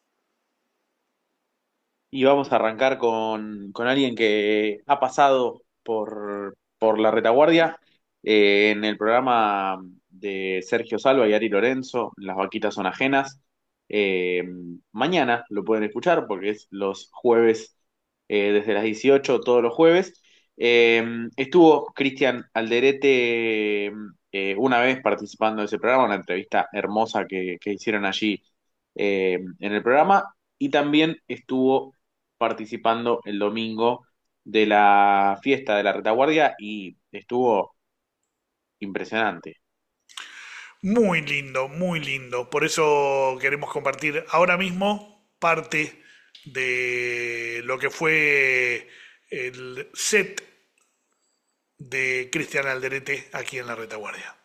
Speaker 2: Y vamos a arrancar con, con alguien que ha pasado por, por la retaguardia eh, en el programa de Sergio Salva y Ari Lorenzo, Las vaquitas son ajenas. Eh, Mañana lo pueden escuchar porque es los jueves, eh, desde las dieciocho todos los jueves. Eh, Estuvo Cristian Alderete eh, una vez participando de ese programa, una entrevista hermosa que, que hicieron allí eh, en el programa, y también estuvo participando el domingo de la fiesta de la retaguardia y estuvo impresionante.
Speaker 3: Muy lindo, muy lindo. Por eso queremos compartir ahora mismo parte de lo que fue el set de Cristian Alderete aquí en la retaguardia.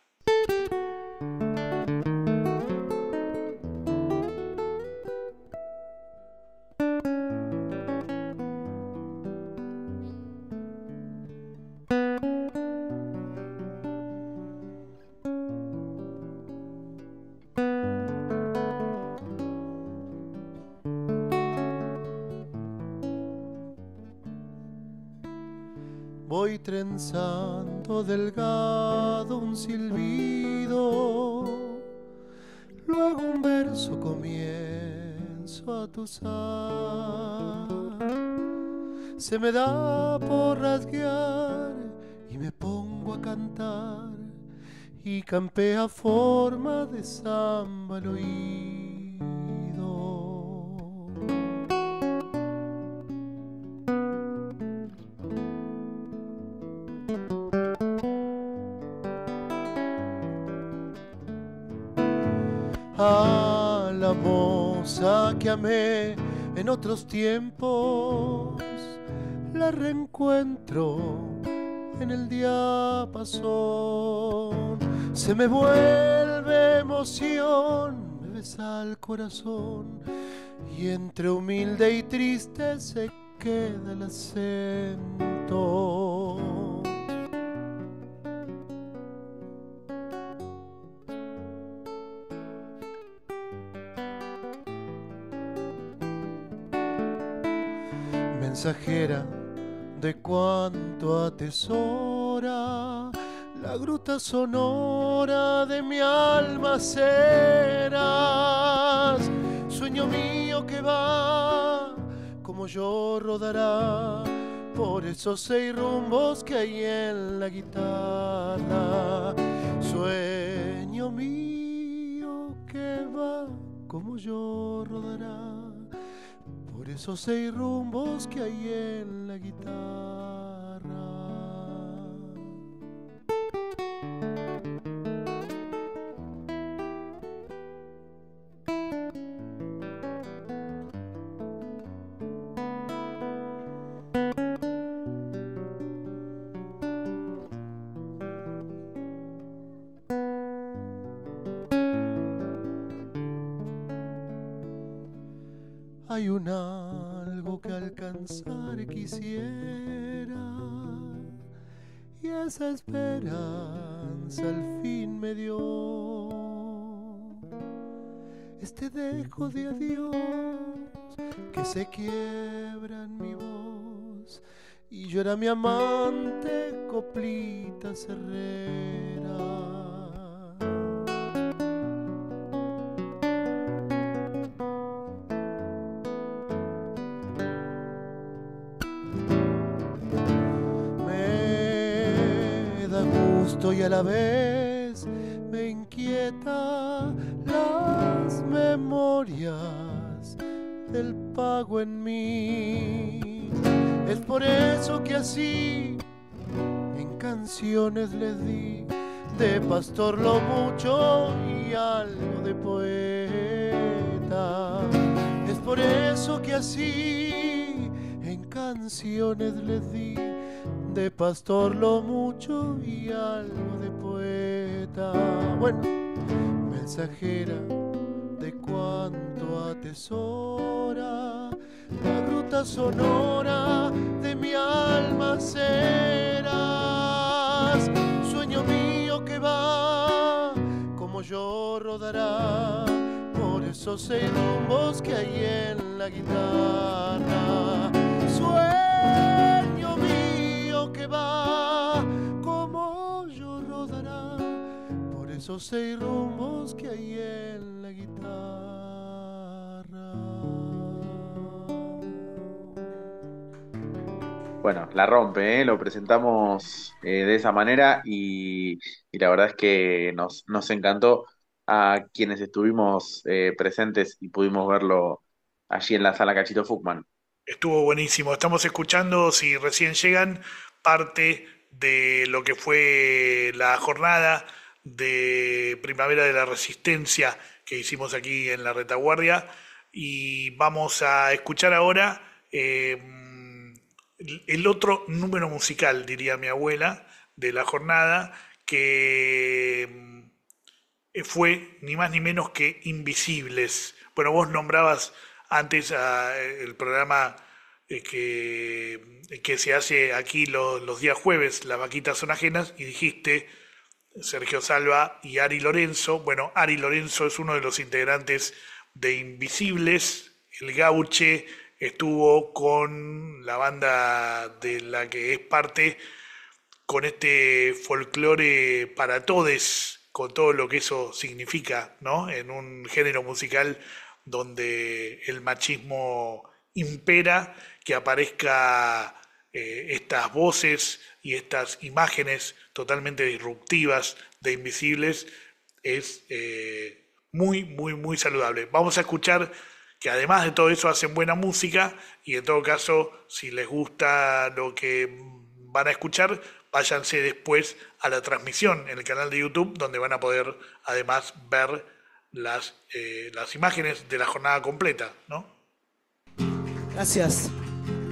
Speaker 6: Voy trenzando delgado un silbido, luego un verso comienzo a tusar. Se me da por rasguear y me pongo a cantar, y campea forma de samba al oído. A la moza que amé en otros tiempos, la reencuentro en el diapasón. Se me vuelve emoción, me besa el corazón, y entre humilde y triste se queda el acento. Mensajera de cuanto atesora la gruta sonora de mi alma, serás sueño mío que va como yo rodará por esos seis rumbos que hay en la guitarra. Sueño mío que va como yo rodará por esos seis rumbos que hay en la guitarra. Hay un algo que alcanzar quisiera, y esa esperanza al fin me dio este dejo de adiós que se quiebra en mi voz, y llora mi amante coplita herrera. Y a la vez me inquieta las memorias del pago en mí. Es por eso que así en canciones les di de pastor lo mucho y algo de poeta. Es por eso que así en canciones les di de pastor lo mucho y algo de poeta. Bueno, mensajera de cuanto atesora la gruta sonora de mi alma, serás sueño mío que va como yo rodará por esos seis rumbos que hay en la guitarra. Sueño mío que va como yo rodará por esos seis rumbos que hay en la guitarra.
Speaker 2: Bueno, la rompe, ¿eh? Lo presentamos eh, de esa manera y, y la verdad es que nos, nos encantó a quienes estuvimos eh, presentes y pudimos verlo allí en la sala Cachito Fuckman.
Speaker 3: Estuvo buenísimo. Estamos escuchando, si recién llegan, parte de lo que fue la jornada de Primavera de la Resistencia que hicimos aquí en la Retaguardia. Y vamos a escuchar ahora eh, el otro número musical, diría mi abuela, de la jornada, que fue ni más ni menos que Invisibles. Bueno, vos nombrabas antes a el programa eh, que, que se hace aquí los, los días jueves, Las Vaquitas Son Ajenas, y dijiste Sergio Salva y Ari Lorenzo. Bueno, Ari Lorenzo es uno de los integrantes de Invisibles. El Gauche estuvo con la banda de la que es parte, con este folclore para todes, con todo lo que eso significa, ¿no? En un género musical donde el machismo impera, que aparezca eh, estas voces y estas imágenes totalmente disruptivas de Invisibles, es eh, muy, muy, muy saludable. Vamos a escuchar que además de todo eso hacen buena música, y en todo caso, si les gusta lo que van a escuchar, váyanse después a la transmisión en el canal de YouTube, donde van a poder además ver las, eh, las imágenes de la jornada completa, ¿no?
Speaker 6: Gracias.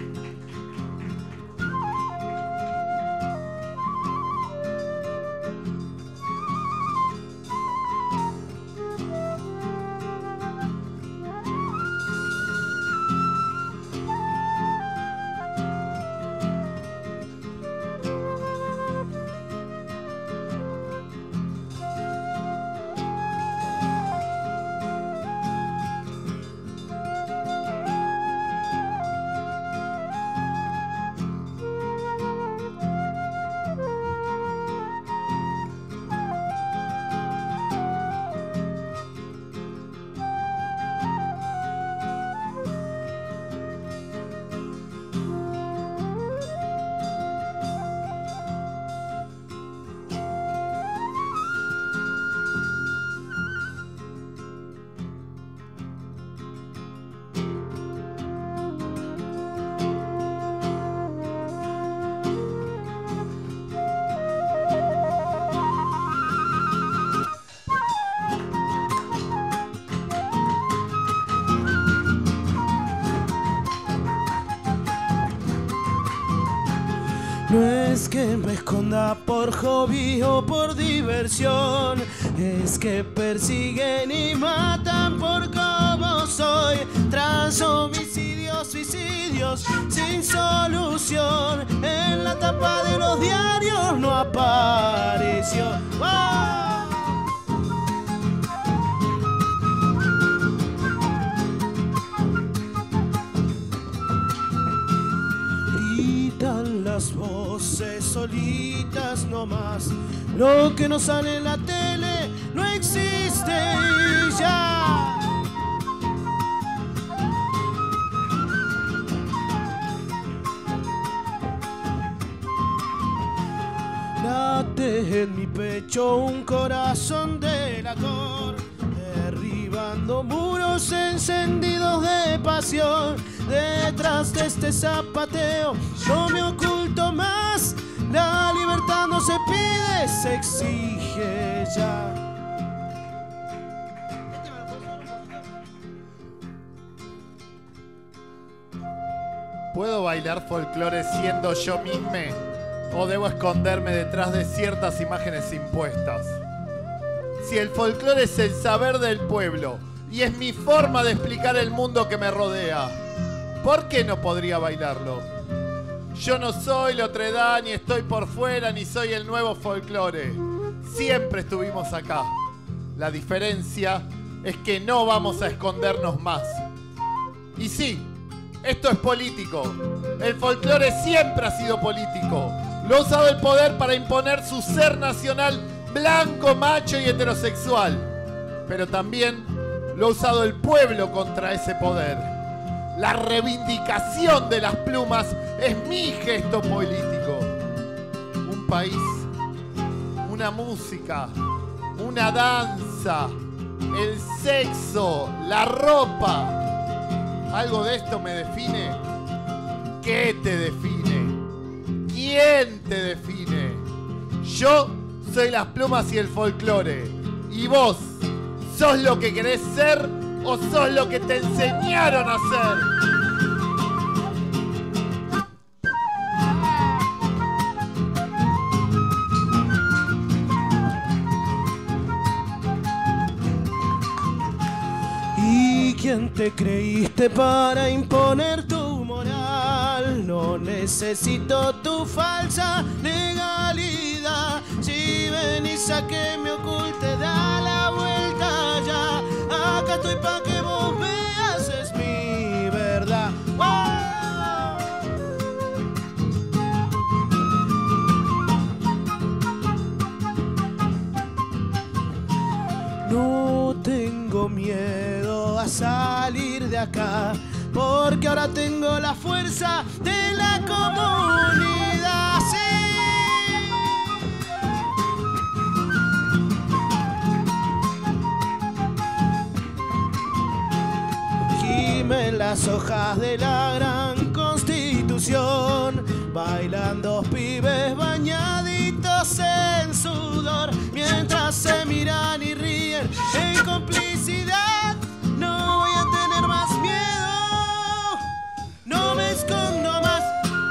Speaker 6: No es que me esconda por hobby o por diversión, es que persiguen y matan por cómo soy. Tras homicidios, suicidios sin solución, en la tapa de los diarios no apareció. ¡Oh! Las voces solitas nomás, lo que no sale en la tele no existe y ya. Late en mi pecho un corazón de latón, derribando muros encendidos de pasión. Detrás de este zapateo no me oculto más, la libertad no se pide, se exige ya.
Speaker 7: ¿Puedo bailar folclore siendo yo misma o debo esconderme detrás de ciertas imágenes impuestas? Si el folclore es el saber del pueblo y es mi forma de explicar el mundo que me rodea, ¿por qué no podría bailarlo? Yo no soy Lotredá, ni estoy por fuera, ni soy el nuevo folclore. Siempre estuvimos acá. La diferencia es que no vamos a escondernos más. Y sí, esto es político. El folclore siempre ha sido político. Lo ha usado el poder para imponer su ser nacional blanco, macho y heterosexual. Pero también lo ha usado el pueblo contra ese poder. La reivindicación de las plumas es mi gesto político. Un país, una música, una danza, el sexo, la ropa. ¿Algo de esto me define? ¿Qué te define? ¿Quién te define? Yo soy las plumas y el folclore. ¿Y vos? ¿Sos lo que querés ser o sos lo que te enseñaron a ser?
Speaker 8: ¿Quién te creíste para imponer tu moral? No necesito tu falsa legalidad. Si venís a que me oculte, da la vuelta ya. Acá estoy pa' que vos veas, es mi verdad. No tengo miedo a salir de acá, porque ahora tengo la fuerza de la comunidad. Sí. Gimen las hojas de la gran Constitución, bailando pibes bañaditos en sudor, mientras se miran y ríen en complicidad. No voy a tener más miedo, no me escondo más.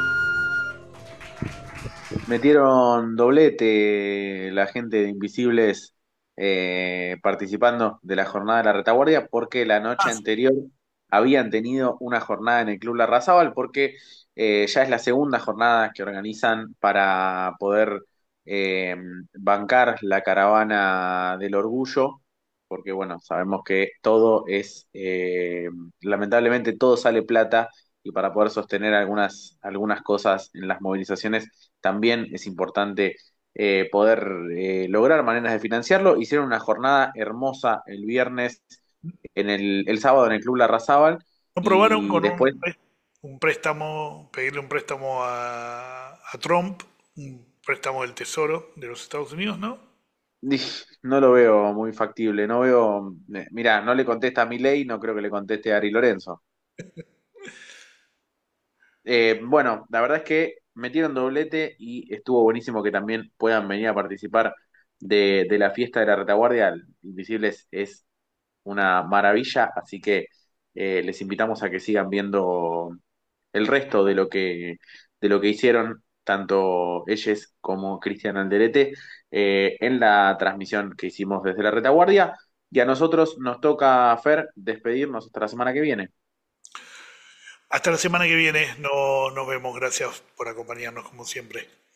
Speaker 2: Metieron doblete la gente de Invisibles eh, participando de la jornada de la retaguardia porque la noche anterior habían tenido una jornada en el Club Larrazábal porque eh, ya es la segunda jornada que organizan para poder eh, bancar la caravana del orgullo, porque bueno, sabemos que todo es, eh, lamentablemente todo sale plata y para poder sostener algunas, algunas cosas en las movilizaciones también es importante eh, poder eh, lograr maneras de financiarlo. Hicieron una jornada hermosa el viernes, en el, el sábado en el Club Larrazábal
Speaker 3: ¿No probaron
Speaker 2: y
Speaker 3: con
Speaker 2: después...
Speaker 3: un, pré- un préstamo, pedirle un préstamo a, a Trump, un préstamo del Tesoro de los Estados Unidos, ¿no?
Speaker 2: Dij, no lo veo muy factible, no veo, eh, mira, no le contesta a Milei, no creo que le conteste a Ari Lorenzo. Eh, bueno, la verdad es que metieron doblete y estuvo buenísimo que también puedan venir a participar de, de la fiesta de la retaguardia. Invisibles es una maravilla, así que eh, les invitamos a que sigan viendo el resto de lo que, de lo que hicieron tanto ellos como Cristian Alderete eh, en la transmisión que hicimos desde la retaguardia. Y a nosotros nos toca, Fer, despedirnos hasta la semana que viene.
Speaker 3: Hasta la semana que viene, no, nos vemos. Gracias por acompañarnos como siempre.